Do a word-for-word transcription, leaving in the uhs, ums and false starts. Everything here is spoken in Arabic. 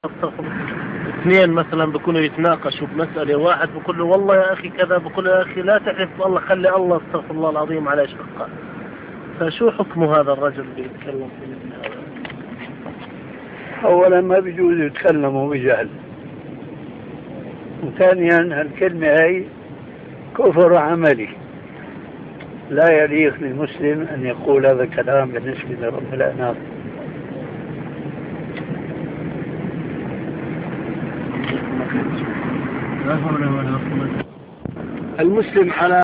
اثنين مثلا بيكونوا يتناقشوا بمسألة، واحد بقول له والله يا أخي كذا، بقول له يا أخي لا تحلف بالله، خلي الله استغفر الله العظيم على شقة. فشو حكم هذا الرجل اللي يتكلم في مثل هذا؟ أولا ما بيجوز يتكلموا بجهل، وثانيا الكلمة هي كفر عملي، لا يليق للمسلم أن يقول هذا الكلام بالنسبة لرب الأنام. المسلم على